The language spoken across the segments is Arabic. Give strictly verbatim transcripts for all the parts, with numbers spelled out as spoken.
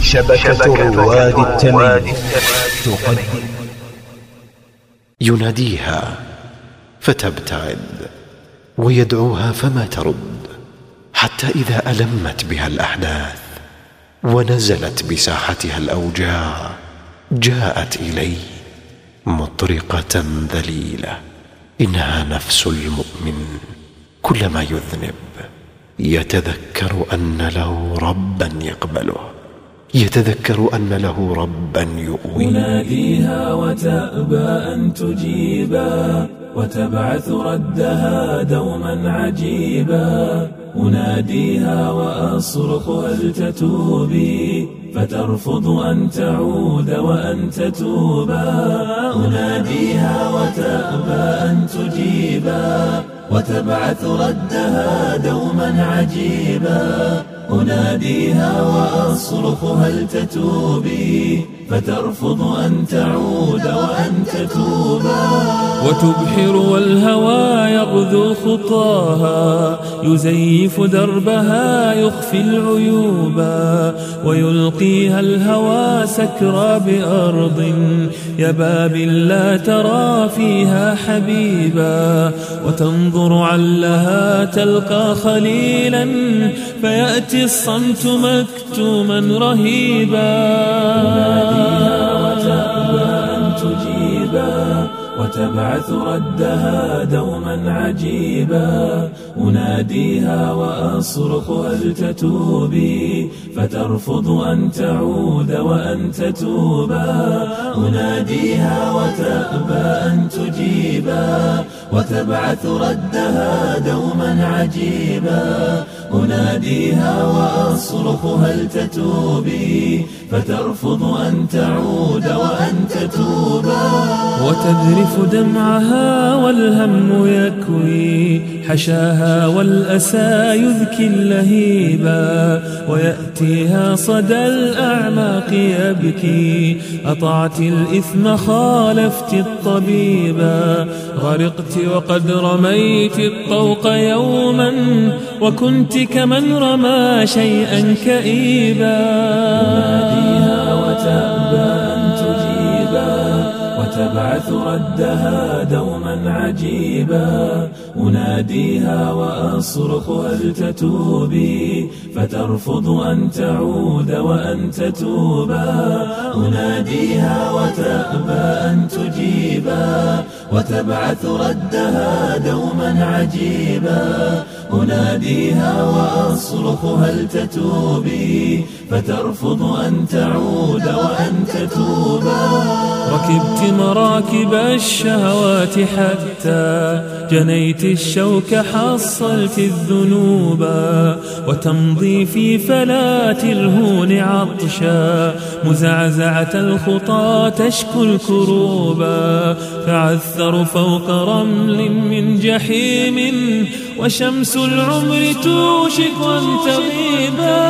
شبكة رواد التميم تقدم. يناديها فتبتعد ويدعوها فما ترد، حتى إذا ألمت بها الأحداث ونزلت بساحتها الأوجاع جاءت إليه مطرقة ذليلة. إنها نفس المؤمن كلما يذنب يتذكر أن له ربا يقبله، يتذكر أن له ربا يؤويه. أناديها وتأبى أن تجيبا وتبعث ردها دوما عجيبا. أناديها وأصرخ هل تتوبي فترفض أن تعود وأن تتوبا. أناديها وتأبى أن تجيبا وتبعث ردها دوما عجيبا. أناديها وأصرخ هل تتوبي فترفض أن تعود وأن تتوبا. وتبحر والهوى يغذو خطاها يزيف دربها يخفي العيوبا. ويلقيها الهوى سكرى بأرض يبابل لا ترى فيها حبيبا. وتنظر علها تلقى خليلا فيأتي الصمت مكتوما رهيبا. أناديها وتأبى أن تجيبا وتبعث ردها دوما عجيبا. أناديها وأصرخ هل تتوبي فترفض أن تعود وأن تتوبا. أناديها وتأبى أن تجيبا وتبعث ردها دوما عجيبا. أناديها وأصرخ هل تتوبي فترفض أن تعود وأن تتوبا. وتذرف دمعها والهم يكوي حشاها والأسى يذكي اللهيبا. ويأتيها صدى الأعماق يبكي أطعت الإثم خالفت الطبيبا. غرقت وقد رميت الطوق يوما وكنت كمن رمى شيئا كئيبا. أناديها وتأبى أن تجيبا وتبعث ردها دوما عجيبا. أناديها وأصرخ هل تتوبي فترفض أن تعود وأن تتوبا. أناديها وتأبى أن تجيبا وتبعث ردها دوما عجيبا. أناديها وأصرخ هل تتوبي فترفض أن تعود وأن تتوبا. ركبت مراكب الشهوات حتى جنيت الشوك حصلت الذنوبا. وتمضي في فلات الهون عطشا مزعزعة الخطى تشكو الكروبا. فعثر فوق رمل من جحيم وشمس العمر توشك أن تغيبا.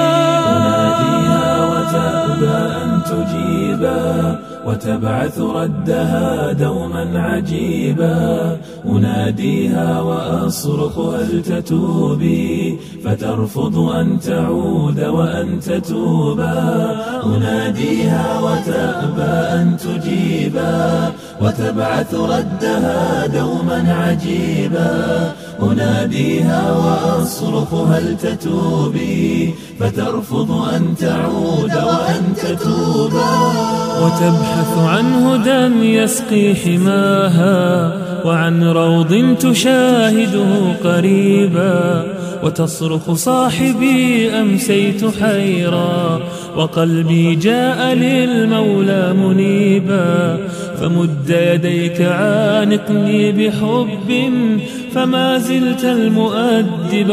أناديها وتأبى أن تجيبا وتبعث ردها دوما عجيبا. أناديها وأصرخ هل تتوبي فترفض أن تعود وأن تتوبا. أناديها وتأبى أن تجيبا وتبعث ردها دوما عجيبا. أناديها وأصرخ هل تتوبي فترفض أن تعود وأن تتوبا. وتبحث عن هدى يسقي حماها وعن روض تشاهده قريبا. وتصرخ صاحبي أمسيت حيرا وقلبي جاء للمولى منيبا. فمد يديك عانقني بحب فما زلت المؤدب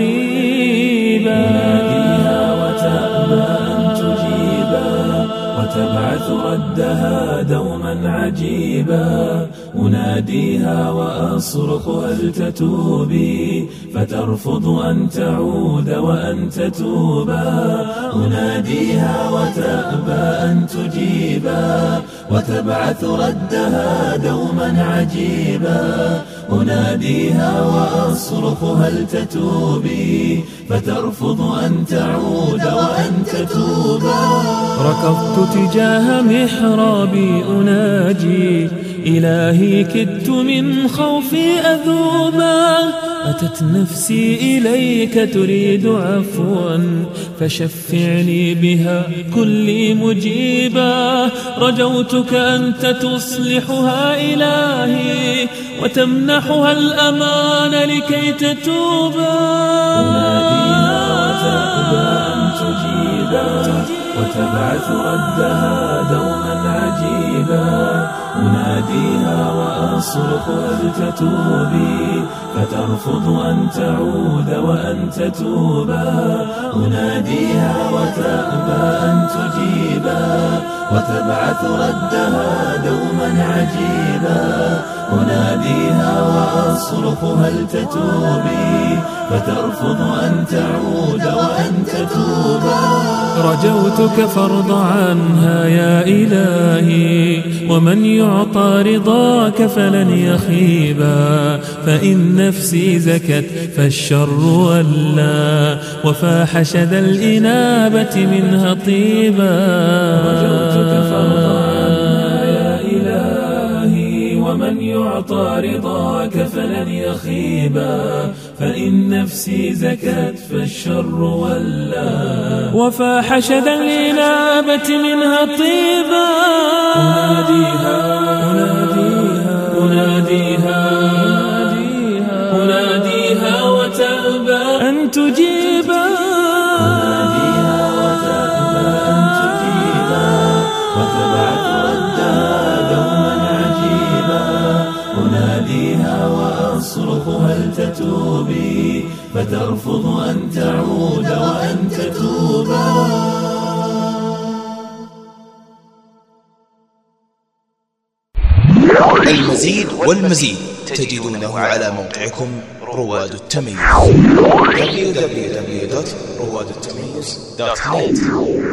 والأريبا. أناديها وتأبى أن تجيبا وتبعث ردها دوما عجيبا أناديها وأصرخ هل تتوبي فترفض أن تعود وأن تتوبا أناديها وتأبى أن تجيبا وتبعث ردها دوما عجيبا أناديها وأصرخ هل تتوبي فترفض أن تعود وأن تتوبا ركضت تجاه محرابي أناجي إلهي كدت من خوفي أذوبا أتت نفسي إليك تريد عفوا فشفعني بها كلي مجيبا رجوتك أنت تصلحها إلهي وتمنحها الأمان لكي تتوبا أناديها وتأبى أن تجيبا وتبعث ردها دوما عجيبا أناديها وأصرخ هل تتوبي فترفض أن تعود وأن تتوبا أناديها وتأبى أن تجيبا وتبعث ردها دوما عجيبا أناديها وأصرخ هل تتوبي فترفض أن تعود وأن تتوبا رجوتك فارض عنها يا إلهي ومن يعطى رضاك فلن يخيبا فإن نفسي زكت فالشر ولى وفاح شذا الإنابة منها طيبا رجوتك فارض عنها يا إلهي ومن يعطى رضاك فلن يخيبا فإن نفسي زكت فالشر ولى وفاح شذا الإنابة منها طيبا أناديها أناديها أناديها أناديها وتأبى أن تجيبا أناديها وتأبى أن تجيبا وتبعث ردها دوما عجيبا أناديها وأصرخ هل تتوبي فترفض أن تعود وأن تتوبا المزيد والمزيد تجدونه على موقعكم رواد التميز دبليو دبليو دبليو دوت رواد التميز دوت نت.